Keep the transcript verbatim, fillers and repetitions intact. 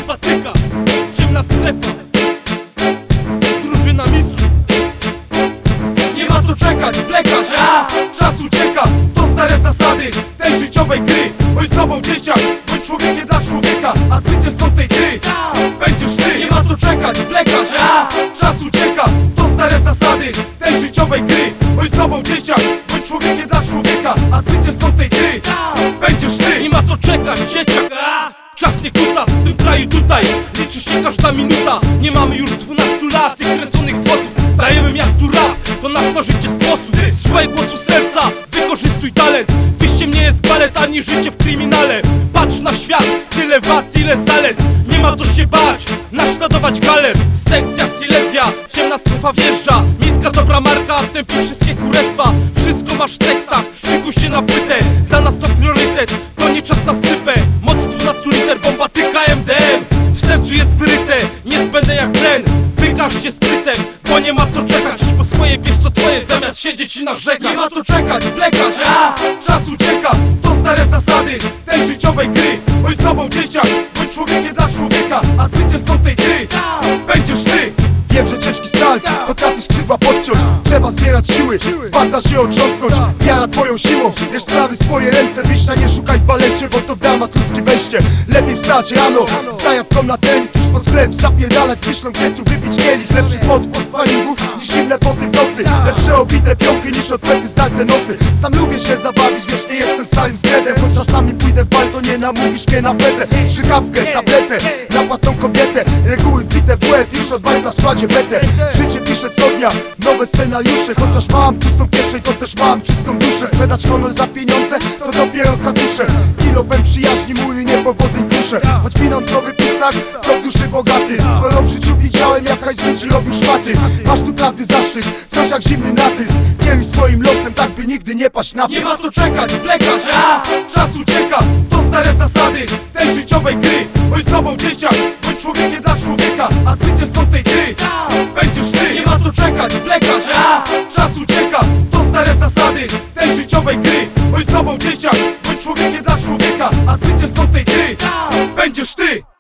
Bombatyka, ciemna strefa, drużyna mistrzów. Nie ma co czekać, zwlekać, a czas ucieka. To stare zasady tej życiowej gry. Bądź sobą dzieciak, bądź człowiekiem dla człowieka, a zwycięzcą tej gry będziesz ty. Nie ma co czekać, zwlekać, a czas ucieka. To stare zasady tej życiowej gry. Bądź sobą dzieciak, bądź człowiekiem dla człowieka, a zwycięzcą tej gry będziesz ty. Nie ma co czekać, dzieciak, a czas nie kutas, w tym kraju tutaj liczy się każda minuta. Nie mamy już dwunastu lat i kręconych włosów. Dajemy miastu rap, to nasz na życie sposób. Słuchaj głosu serca, wykorzystuj talent. Wyjściem nie jest balet, ani życie w kryminale. Patrz na świat, tyle wad, ile zalet. Nie ma co się bać, naśladować galer. Sekcja Silesia, ciemna strefa wjeżdża. Miejska dobra marka, tępi wszystkie kurestwa. Wszystko masz w tekstach, szykuj się na płytę. Dla nas to priorytet, to nie czas na stypę. Moc dwunastu liter, bombatyka M D M. W sercu jest wyryte, niezbędne jak tlen. Wykaż się sprytem, bo nie ma co czekać. Idź po swoje, bierz co twoje, zamiast siedzieć i narzekać. Nie ma co czekać, zwlekać, a czas ucieka. To stare zasady tej życiowej gry. Bądź sobą dzieciak, bądź człowiekiem dla człowieka, a zwycięzcą tej gry będziesz ty. Wiem, że ciężki start potrafi skrzydła podciąć. Trzeba zbierać siły, z bagna się otrząsnąć. Wiara twoją siłą, bierz sprawy w swoje ręce. Wyjścia nie szukaj w balecie, bo to w dramat ludzkie wejście. Lepiej wstać rano, z zajawką na ten, tuż pod sklep zapierdalać z myślą, gdzie tu wypić kielich. Lepszy pot po sparingu niż zimne poty w nocy. Lepsze obite pionki niż odwety zdarte nosy. Sam lubię się zabawić, wiesz, nie jestem starym zgredem. Choć czasami pójdę w bal, to nie namówisz mnie na fetę. Strzykawkę, tabletę, napłatną kobietę. Reguły wbite w łeb, już od bajta w składzie betę. Życie piszę co dnia, nowe scenariusze. Chociaż mam pustą kieszeń, to też mam czystą duszę. Sprzedać honor za pieniądze, to dopiero katusze. Kilowem przyjaźni, mury niepowodzeń kusze. Choć finansowy pistak, to w duszy bogaty. Sporo w życiu widziałem, jak hajs ludzi robił szmaty. Masz tu prawdy zaszczyt, coś jak zimny natysk. Kieruj swoim losem, tak by nigdy nie paść na pysk. Nie ma co czekać, zwlekać, a czas ucieka. To stare zasady tej życiowej gry. Bądź sobą dzieciak, bądź człowiekiem dla człowieka, a zwycięzcą tej gry będziesz ty. Nie ma co czekać, zwlekać, a czas ucieka. To stare zasady tej życiowej gry. Bądź sobą dzieciak, bądź człowiekiem dla człowieka, a zwycięzcą tej gry będziesz ty.